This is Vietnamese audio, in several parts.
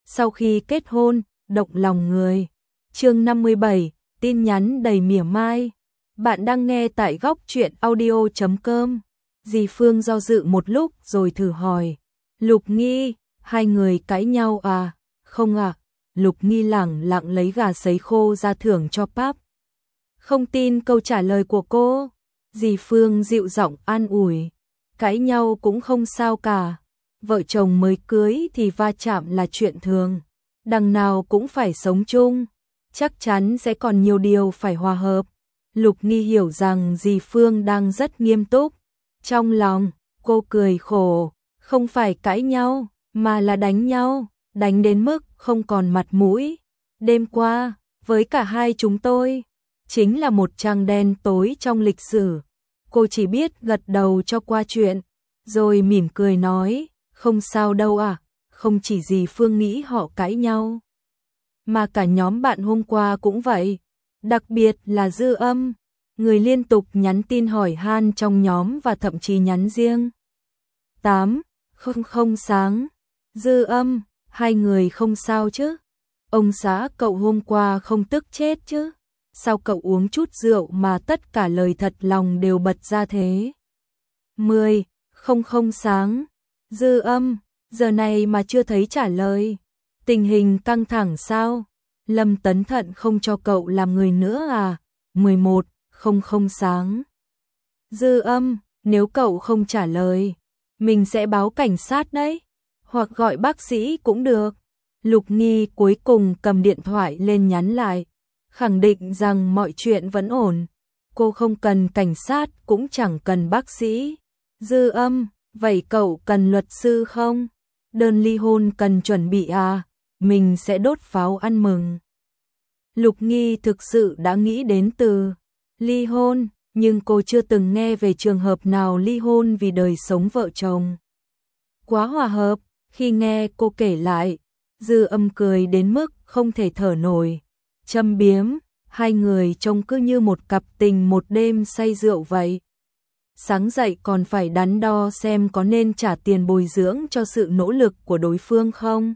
sau khi kết hôn, động lòng người. Chương 57, tin nhắn đầy mỉa mai. Bạn đang nghe tại góc truyện audio.com. Dì Phương do dự một lúc rồi thử hỏi. Lục Nghi, hai người cãi nhau à? Không ạ. Lục Nghi lẳng lặng lấy gà sấy khô ra thưởng cho Pap. Không tin câu trả lời của cô. Dì Phương dịu giọng an ủi. Cãi nhau cũng không sao cả. Vợ chồng mới cưới thì va chạm là chuyện thường. Đằng nào cũng phải sống chung. Chắc chắn sẽ còn nhiều điều phải hòa hợp. Lục Nghi hiểu rằng dì Phương đang rất nghiêm túc. Trong lòng, cô cười khổ. Không phải cãi nhau, mà là đánh nhau. Đánh đến mức không còn mặt mũi. Đêm qua, với cả hai chúng tôi, chính là một trang đen tối trong lịch sử. Cô chỉ biết gật đầu cho qua chuyện, rồi mỉm cười nói, không sao đâu à, không chỉ dì Phương nghĩ họ cãi nhau, mà cả nhóm bạn hôm qua cũng vậy, đặc biệt là Dư Âm, người liên tục nhắn tin hỏi han trong nhóm và thậm chí nhắn riêng. 8:00 sáng, Dư Âm, hai người không sao chứ? Ông xã cậu hôm qua không tức chết chứ? Sao cậu uống chút rượu mà tất cả lời thật lòng đều bật ra thế? 10:00 sáng, Dư Âm, giờ này mà chưa thấy trả lời. Tình hình căng thẳng sao? Lâm Tấn Thận không cho cậu làm người nữa à? 11:00 sáng, Dư Âm, nếu cậu không trả lời, mình sẽ báo cảnh sát đấy, hoặc gọi bác sĩ cũng được. Lục Nghi cuối cùng cầm điện thoại lên nhắn lại, khẳng định rằng mọi chuyện vẫn ổn. Cô không cần cảnh sát cũng chẳng cần bác sĩ. Dư Âm, vậy cậu cần luật sư không? Đơn ly hôn cần chuẩn bị à? Mình sẽ đốt pháo ăn mừng. Lục Nghi thực sự đã nghĩ đến từ ly hôn, nhưng cô chưa từng nghe về trường hợp nào ly hôn vì đời sống vợ chồng quá hòa hợp. Khi nghe cô kể lại, Dư Âm cười đến mức không thể thở nổi. Châm biếm, hai người trông cứ như một cặp tình một đêm say rượu vậy. Sáng dậy còn phải đắn đo xem có nên trả tiền bồi dưỡng cho sự nỗ lực của đối phương không.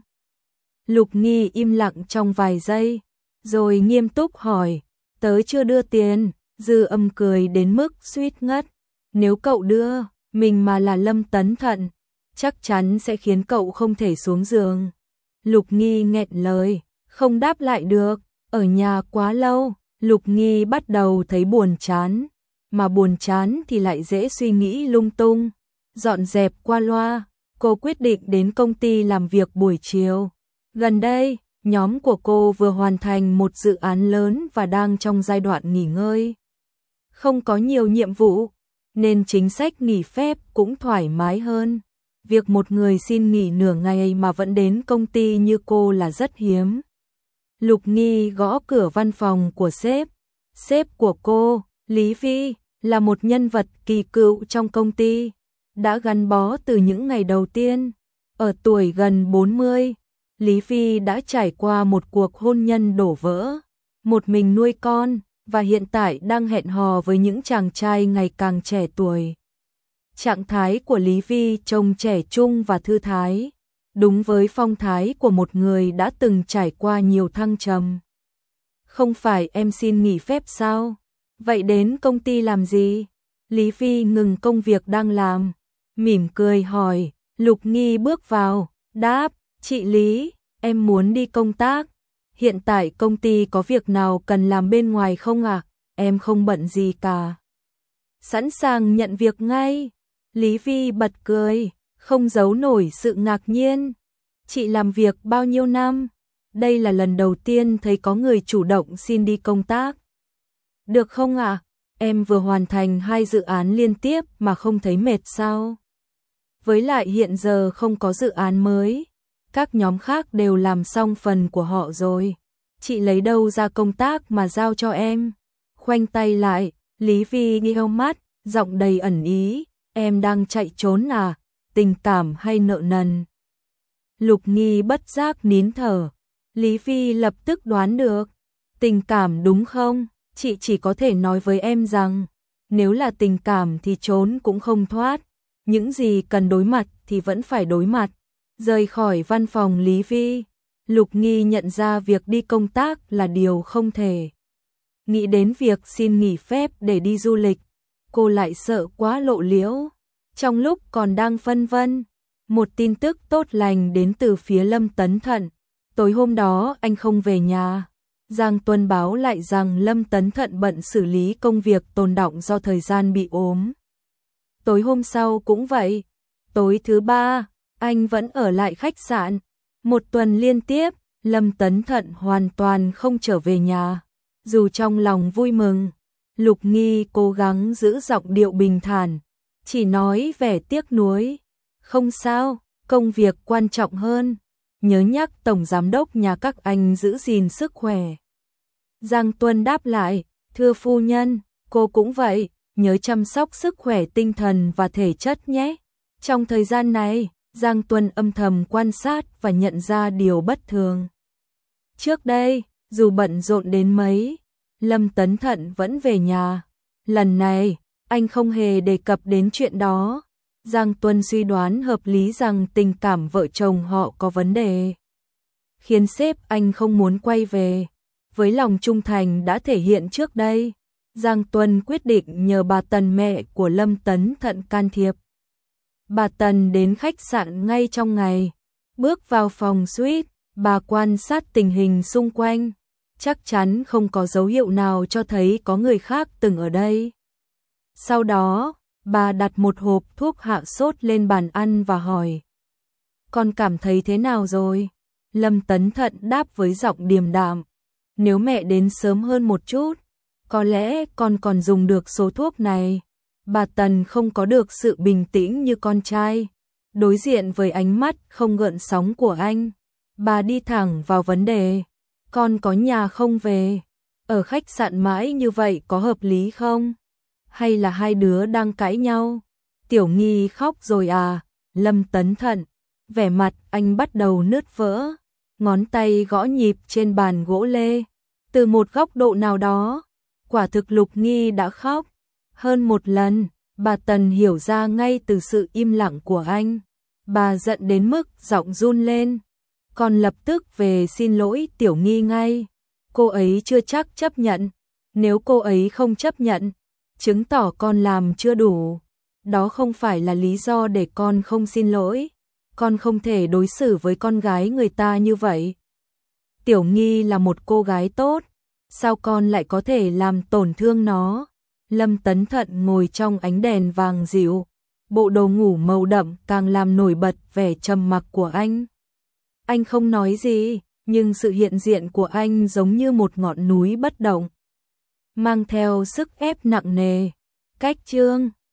Lục Nghi im lặng trong vài giây, rồi nghiêm túc hỏi, tớ chưa đưa tiền. Dư Âm cười đến mức suýt ngất. Nếu cậu đưa, mình mà là Lâm Tấn Thận, chắc chắn sẽ khiến cậu không thể xuống giường. Lục Nghi nghẹn lời, không đáp lại được. Ở nhà quá lâu, Lục Nghi bắt đầu thấy buồn chán, mà buồn chán thì lại dễ suy nghĩ lung tung. Dọn dẹp qua loa, cô quyết định đến công ty làm việc buổi chiều. Gần đây, nhóm của cô vừa hoàn thành một dự án lớn và đang trong giai đoạn nghỉ ngơi. Không có nhiều nhiệm vụ, nên chính sách nghỉ phép cũng thoải mái hơn. Việc một người xin nghỉ nửa ngày mà vẫn đến công ty như cô là rất hiếm. Lục Nghi gõ cửa văn phòng của sếp. Sếp của cô, Lý Vi, là một nhân vật kỳ cựu trong công ty, đã gắn bó từ những ngày đầu tiên. Ở tuổi gần 40, Lý Vi đã trải qua một cuộc hôn nhân đổ vỡ, một mình nuôi con, và hiện tại đang hẹn hò với những chàng trai ngày càng trẻ tuổi. Trạng thái của Lý Vi trông trẻ trung và thư thái, đúng với phong thái của một người đã từng trải qua nhiều thăng trầm. Không phải em xin nghỉ phép sao? Vậy đến công ty làm gì? Lý Vi ngừng công việc đang làm, mỉm cười hỏi. Lục Nghi bước vào, đáp, chị Lý, em muốn đi công tác. Hiện tại công ty có việc nào cần làm bên ngoài không ạ? Em không bận gì cả. Sẵn sàng nhận việc ngay. Lý Vi bật cười, không giấu nổi sự ngạc nhiên. Chị làm việc bao nhiêu năm? Đây là lần đầu tiên thấy có người chủ động xin đi công tác. Được không ạ? Em vừa hoàn thành 2 dự án liên tiếp mà không thấy mệt sao? Với lại hiện giờ không có dự án mới, các nhóm khác đều làm xong phần của họ rồi. Chị lấy đâu ra công tác mà giao cho em? Khoanh tay lại, Lý Vi nheo mắt, giọng đầy ẩn ý. Em đang chạy trốn à? Tình cảm hay nợ nần? Lục Nghi bất giác nín thở. Lý Vi lập tức đoán được. Tình cảm đúng không? Chị chỉ có thể nói với em rằng, nếu là tình cảm thì trốn cũng không thoát. Những gì cần đối mặt thì vẫn phải đối mặt. Rời khỏi văn phòng Lý Vi, Lục Nghi nhận ra việc đi công tác là điều không thể. Nghĩ đến việc xin nghỉ phép để đi du lịch, cô lại sợ quá lộ liễu. Trong lúc còn đang phân vân, một tin tức tốt lành đến từ phía Lâm Tấn Thận. Tối hôm đó anh không về nhà. Giang Tuân báo lại rằng Lâm Tấn Thận bận xử lý công việc tồn đọng do thời gian bị ốm. Tối hôm sau cũng vậy. Tối thứ ba, anh vẫn ở lại khách sạn. Một tuần liên tiếp, Lâm Tấn Thận hoàn toàn không trở về nhà. Dù trong lòng vui mừng, Lục Nghi cố gắng giữ giọng điệu bình thản, chỉ nói vẻ tiếc nuối. Không sao, công việc quan trọng hơn. Nhớ nhắc Tổng Giám đốc nhà các anh giữ gìn sức khỏe. Giang Tuân đáp lại, thưa phu nhân, cô cũng vậy, nhớ chăm sóc sức khỏe tinh thần và thể chất nhé. Trong thời gian này, Giang Tuân âm thầm quan sát và nhận ra điều bất thường. Trước đây, dù bận rộn đến mấy, Lâm Tấn Thận vẫn về nhà. Lần này, anh không hề đề cập đến chuyện đó. Giang Tuân suy đoán hợp lý rằng tình cảm vợ chồng họ có vấn đề, khiến sếp anh không muốn quay về. Với lòng trung thành đã thể hiện trước đây, Giang Tuân quyết định nhờ bà Tần, mẹ của Lâm Tấn Thận, can thiệp. Bà Tần đến khách sạn ngay trong ngày. Bước vào phòng suite, bà quan sát tình hình xung quanh. Chắc chắn không có dấu hiệu nào cho thấy có người khác từng ở đây. Sau đó, bà đặt một hộp thuốc hạ sốt lên bàn ăn và hỏi: con cảm thấy thế nào rồi? Lâm Tấn Thận đáp với giọng điềm đạm: nếu mẹ đến sớm hơn một chút, có lẽ con còn dùng được số thuốc này. Bà Tần không có được sự bình tĩnh như con trai. Đối diện với ánh mắt không gợn sóng của anh, bà đi thẳng vào vấn đề: con có nhà không về? Ở khách sạn mãi như vậy có hợp lý không? Hay là hai đứa đang cãi nhau? Tiểu Nghi khóc rồi à? Lâm Tấn Thận, vẻ mặt anh bắt đầu nứt vỡ, ngón tay gõ nhịp trên bàn gỗ lê. Từ một góc độ nào đó, quả thực Lục Nghi đã khóc. Hơn một lần, bà Tần hiểu ra ngay từ sự im lặng của anh. Bà giận đến mức giọng run lên. Con lập tức về xin lỗi Tiểu Nghi ngay. Cô ấy chưa chắc chấp nhận. Nếu cô ấy không chấp nhận, chứng tỏ con làm chưa đủ. Đó không phải là lý do để con không xin lỗi. Con không thể đối xử với con gái người ta như vậy. Tiểu Nghi là một cô gái tốt, sao con lại có thể làm tổn thương nó? Lâm Tấn Thận ngồi trong ánh đèn vàng dịu, bộ đồ ngủ màu đậm càng làm nổi bật vẻ trầm mặc của anh. Anh không nói gì, nhưng sự hiện diện của anh giống như một ngọn núi bất động, mang theo sức ép nặng nề. Cách chương